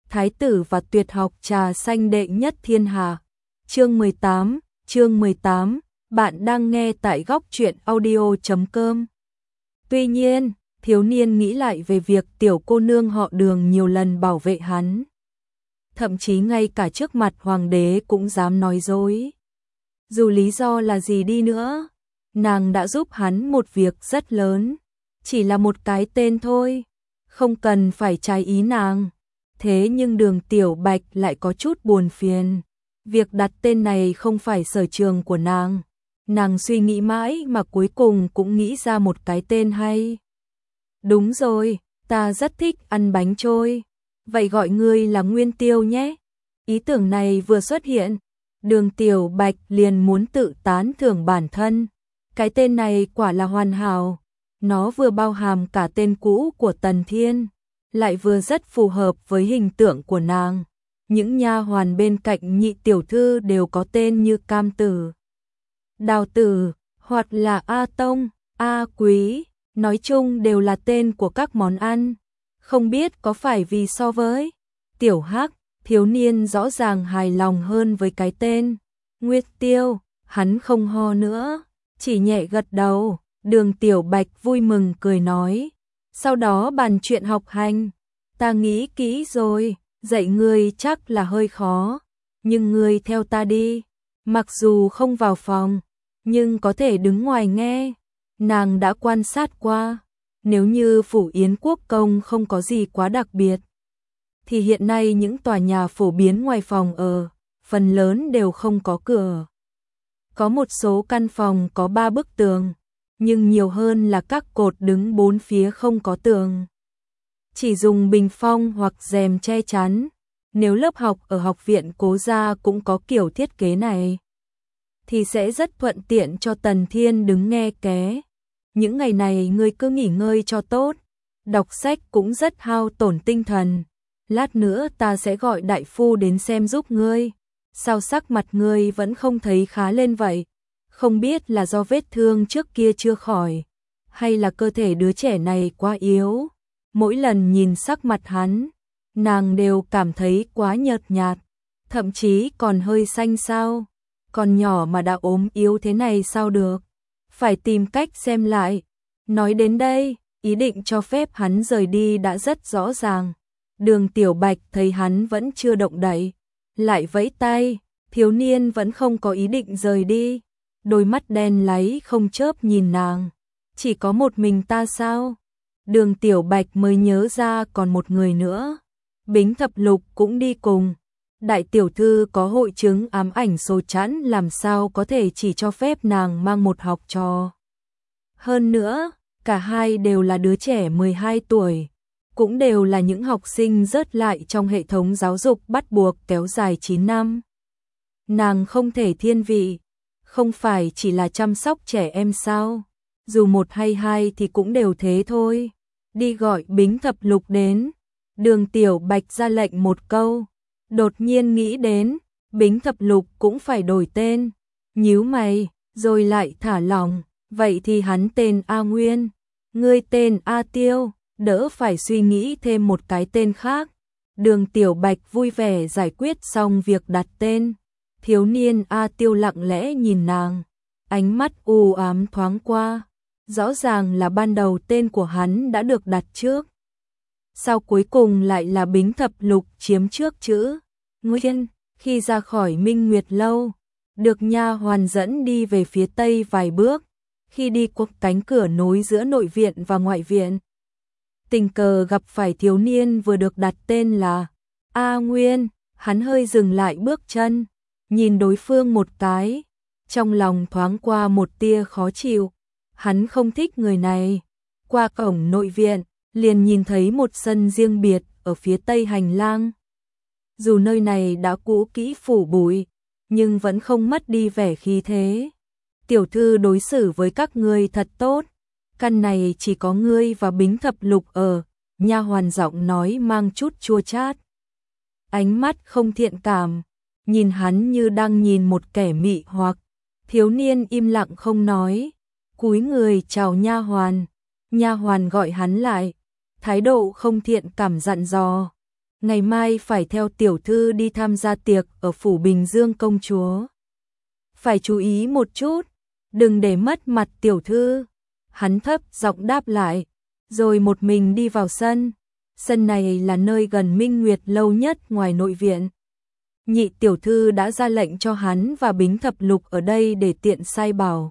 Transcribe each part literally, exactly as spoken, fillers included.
Thái tử và tuyệt học trà xanh đệ nhất thiên hạ. Chương mười tám, chương mười tám, bạn đang nghe tại góc truyện audio chấm com. Tuy nhiên, thiếu niên nghĩ lại về việc tiểu cô nương họ Đường nhiều lần bảo vệ hắn. Thậm chí ngay cả trước mặt hoàng đế cũng dám nói dối. Dù lý do là gì đi nữa, nàng đã giúp hắn một việc rất lớn, chỉ là một cái tên thôi, không cần phải trái ý nàng. Thế nhưng Đường Tiểu Bạch lại có chút buồn phiền. Việc đặt tên này không phải sở trường của nàng. Nàng suy nghĩ mãi mà cuối cùng cũng nghĩ ra một cái tên hay. Đúng rồi, ta rất thích ăn bánh trôi. Vậy gọi ngươi là Nguyên Tiêu nhé. Ý tưởng này vừa xuất hiện, Đường Tiểu Bạch liền muốn tự tán thưởng bản thân. Cái tên này quả là hoàn hảo. Nó vừa bao hàm cả tên cũ của Tần Thiên, lại vừa rất phù hợp với hình tượng của nàng. Những nha hoàn bên cạnh nhị tiểu thư đều có tên như Cam Tử, Đào Tử, hoặc là A Tông, A Quý, nói chung đều là tên của các món ăn. Không biết có phải vì so với Tiểu Hắc, thiếu niên rõ ràng hài lòng hơn với cái tên Nguyệt Tiêu, hắn không ho nữa, chỉ nhẹ gật đầu. Đường Tiểu Bạch vui mừng cười nói, sau đó bàn chuyện học hành. Ta nghĩ kỹ rồi, dạy ngươi chắc là hơi khó, nhưng ngươi theo ta đi, mặc dù không vào phòng, nhưng có thể đứng ngoài nghe. Nàng đã quan sát qua, nếu như phủ Yến Quốc công không có gì quá đặc biệt, thì hiện nay những tòa nhà phổ biến ngoài phòng ở, phần lớn đều không có cửa. Có một số căn phòng có ba bức tường, nhưng nhiều hơn là các cột đứng bốn phía không có tường, chỉ dùng bình phong hoặc rèm che chắn. Nếu lớp học ở học viện Cố Gia cũng có kiểu thiết kế này, thì sẽ rất thuận tiện cho Tần Thiên đứng nghe ké. Những ngày này ngươi cứ nghỉ ngơi cho tốt, đọc sách cũng rất hao tổn tinh thần. Lát nữa ta sẽ gọi đại phu đến xem giúp ngươi. Sao sắc mặt ngươi vẫn không thấy khá lên vậy? Không biết là do vết thương trước kia chưa khỏi, hay là cơ thể đứa trẻ này quá yếu. Mỗi lần nhìn sắc mặt hắn, nàng đều cảm thấy quá nhợt nhạt, thậm chí còn hơi xanh xao. Còn nhỏ mà đã ốm yếu thế này sao được? Phải tìm cách xem lại. Nói đến đây, ý định cho phép hắn rời đi đã rất rõ ràng. Đường Tiểu Bạch thấy hắn vẫn chưa động đậy, lại vẫy tay. Thiếu niên vẫn không có ý định rời đi, đôi mắt đen láy không chớp nhìn nàng. Chỉ có một mình ta sao? Đường Tiểu Bạch mới nhớ ra còn một người nữa. Bính Thập Lục cũng đi cùng. Đại tiểu thư có hội chứng ám ảnh số chẵn, làm sao có thể chỉ cho phép nàng mang một học trò. Hơn nữa, cả hai đều là đứa trẻ mười hai tuổi, cũng đều là những học sinh rớt lại trong hệ thống giáo dục bắt buộc kéo dài chín năm. Nàng không thể thiên vị, không phải chỉ là chăm sóc trẻ em sao? Dù một hay hai thì cũng đều thế thôi. Đi gọi Bính Thập Lục đến. Đường Tiểu Bạch ra lệnh một câu, đột nhiên nghĩ đến, Bính Thập Lục cũng phải đổi tên. Nhíu mày, rồi lại thả lỏng, vậy thì hắn tên A Nguyên, ngươi tên A Tiêu, đỡ phải suy nghĩ thêm một cái tên khác. Đường Tiểu Bạch vui vẻ giải quyết xong việc đặt tên. Thiếu niên A Tiêu lặng lẽ nhìn nàng, ánh mắt u ám thoáng qua. Rõ ràng là ban đầu tên của hắn đã được đặt trước, sao cuối cùng lại là Bính Thập Lục chiếm trước chữ Nguyên. Khi ra khỏi Minh Nguyệt Lâu, được nha hoàn dẫn đi về phía tây vài bước. Khi đi qua cánh cửa nối giữa nội viện và ngoại viện, tình cờ gặp phải thiếu niên vừa được đặt tên là A Nguyên. Hắn hơi dừng lại bước chân, nhìn đối phương một cái, trong lòng thoáng qua một tia khó chịu. Hắn không thích người này. Qua cổng nội viện, liền nhìn thấy một sân riêng biệt ở phía tây hành lang. Dù nơi này đã cũ kỹ phủ bụi, nhưng vẫn không mất đi vẻ khí thế. Tiểu thư đối xử với các ngươi thật tốt. Căn này chỉ có ngươi và Bính Thập Lục ở. Nha hoàn giọng nói mang chút chua chát, ánh mắt không thiện cảm, nhìn hắn như đang nhìn một kẻ mị hoặc. Thiếu niên im lặng không nói, cúi người chào nha hoàn. Nha hoàn gọi hắn lại, thái độ không thiện cảm dặn dò, ngày mai phải theo tiểu thư đi tham gia tiệc ở phủ Bình Dương công chúa. Phải chú ý một chút, đừng để mất mặt tiểu thư. Hắn thấp giọng đáp lại, rồi một mình đi vào sân. Sân này là nơi gần Minh Nguyệt lâu nhất ngoài nội viện. Nhị tiểu thư đã ra lệnh cho hắn và Bính Thập Lục ở đây để tiện sai bảo.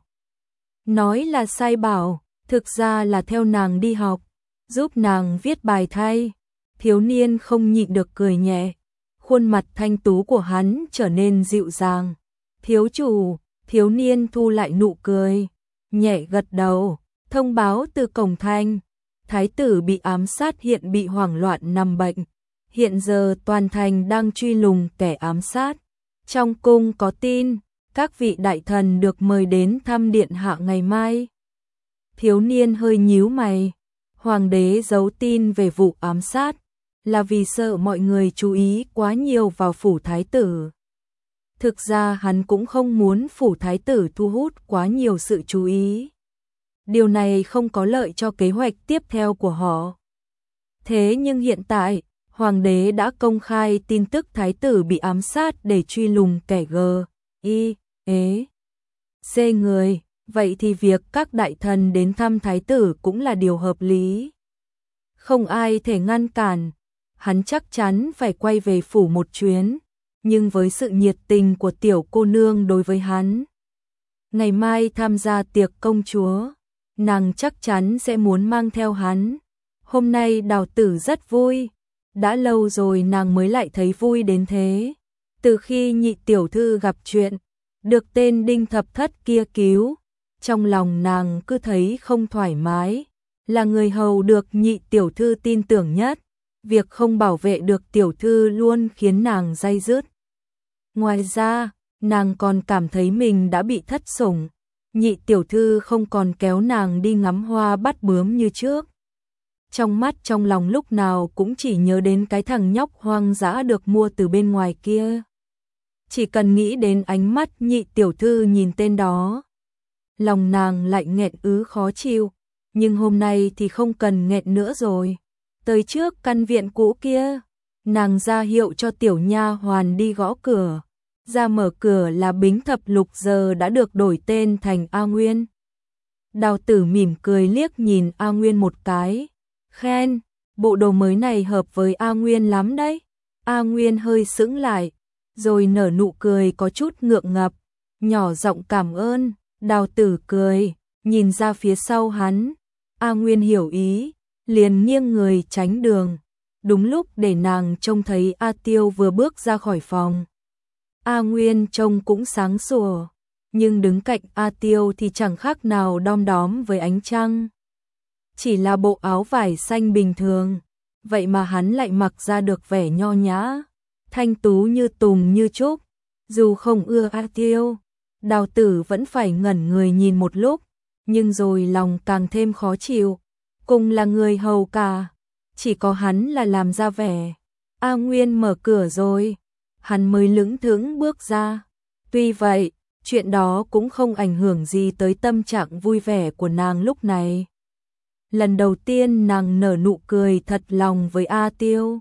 Nói là sai bảo, thực ra là theo nàng đi học, giúp nàng viết bài thay. Thiếu niên không nhịn được cười nhẹ, khuôn mặt thanh tú của hắn trở nên dịu dàng. Thiếu chủ, thiếu niên thu lại nụ cười, nhẹ gật đầu, thông báo từ cổng thành. Thái tử bị ám sát hiện bị hoảng loạn nằm bệnh. Hiện giờ toàn thành đang truy lùng kẻ ám sát. Trong cung có tin, các vị đại thần được mời đến thăm điện hạ ngày mai. Thiếu niên hơi nhíu mày, hoàng đế giấu tin về vụ ám sát, là vì sợ mọi người chú ý quá nhiều vào phủ thái tử. Thực ra hắn cũng không muốn phủ thái tử thu hút quá nhiều sự chú ý. Điều này không có lợi cho kế hoạch tiếp theo của họ. Thế nhưng hiện tại, hoàng đế đã công khai tin tức thái tử bị ám sát để truy lùng kẻ G, I, ế, C người. Vậy thì việc các đại thần đến thăm thái tử cũng là điều hợp lý. Không ai thể ngăn cản, hắn chắc chắn phải quay về phủ một chuyến, nhưng với sự nhiệt tình của tiểu cô nương đối với hắn. Ngày mai tham gia tiệc công chúa, nàng chắc chắn sẽ muốn mang theo hắn. Hôm nay Đào Tử rất vui, đã lâu rồi nàng mới lại thấy vui đến thế. Từ khi nhị tiểu thư gặp chuyện, được tên Đinh Thập Thất kia cứu, trong lòng nàng cứ thấy không thoải mái, là người hầu được nhị tiểu thư tin tưởng nhất, việc không bảo vệ được tiểu thư luôn khiến nàng day dứt. Ngoài ra, nàng còn cảm thấy mình đã bị thất sủng, nhị tiểu thư không còn kéo nàng đi ngắm hoa bắt bướm như trước. Trong mắt trong lòng lúc nào cũng chỉ nhớ đến cái thằng nhóc hoang dã được mua từ bên ngoài kia. Chỉ cần nghĩ đến ánh mắt nhị tiểu thư nhìn tên đó, lòng nàng lại nghẹn ứ khó chịu, nhưng hôm nay thì không cần nghẹn nữa rồi. Tới trước căn viện cũ kia, nàng ra hiệu cho tiểu nha hoàn đi gõ cửa. Ra mở cửa là Bính Thập Lục giờ đã được đổi tên thành A Nguyên. Đào Tử mỉm cười liếc nhìn A Nguyên một cái, khen, bộ đồ mới này hợp với A Nguyên lắm đấy. A Nguyên hơi sững lại, rồi nở nụ cười có chút ngượng ngập, nhỏ giọng cảm ơn. Đào Tử cười, nhìn ra phía sau hắn. A Nguyên hiểu ý, liền nghiêng người tránh đường. Đúng lúc để nàng trông thấy A Tiêu vừa bước ra khỏi phòng. A Nguyên trông cũng sáng sủa, nhưng đứng cạnh A Tiêu thì chẳng khác nào đom đóm với ánh trăng. Chỉ là bộ áo vải xanh bình thường, vậy mà hắn lại mặc ra được vẻ nho nhã, thanh tú như tùng như trúc. Dù không ưa A Tiêu, Đào Tử vẫn phải ngẩn người nhìn một lúc, nhưng rồi lòng càng thêm khó chịu. Cùng là người hầu cả, chỉ có hắn là làm ra vẻ. A Nguyên mở cửa rồi, hắn mới lững thững bước ra. Tuy vậy, chuyện đó cũng không ảnh hưởng gì tới tâm trạng vui vẻ của nàng lúc này. Lần đầu tiên nàng nở nụ cười thật lòng với A Tiêu.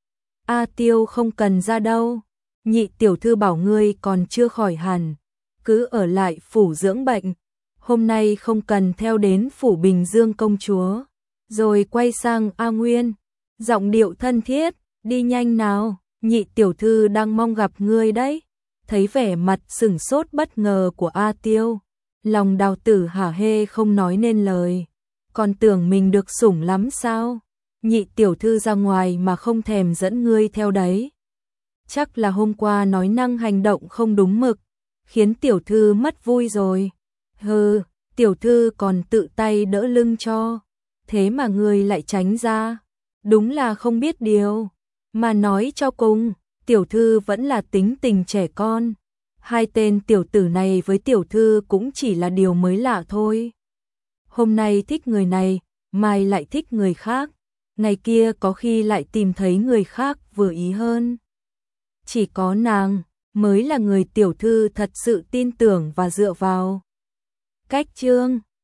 A Tiêu không cần ra đâu, nhị tiểu thư bảo ngươi còn chưa khỏi hẳn, cứ ở lại phủ dưỡng bệnh. Hôm nay không cần theo đến phủ Bình Dương công chúa. Rồi quay sang A Nguyên, giọng điệu thân thiết, đi nhanh nào, nhị tiểu thư đang mong gặp ngươi đấy. Thấy vẻ mặt sửng sốt bất ngờ của A Tiêu, lòng Đào Tử hả hê không nói nên lời. Còn tưởng mình được sủng lắm sao? Nhị tiểu thư ra ngoài mà không thèm dẫn ngươi theo đấy. Chắc là hôm qua nói năng hành động không đúng mực, khiến tiểu thư mất vui rồi. Hừ, tiểu thư còn tự tay đỡ lưng cho, thế mà ngươi lại tránh ra. Đúng là không biết điều. Mà nói cho cùng, tiểu thư vẫn là tính tình trẻ con. Hai tên tiểu tử này với tiểu thư cũng chỉ là điều mới lạ thôi. Hôm nay thích người này, mai lại thích người khác, ngày kia có khi lại tìm thấy người khác vừa ý hơn. Chỉ có nàng mới là người tiểu thư thật sự tin tưởng và dựa vào. Cách chương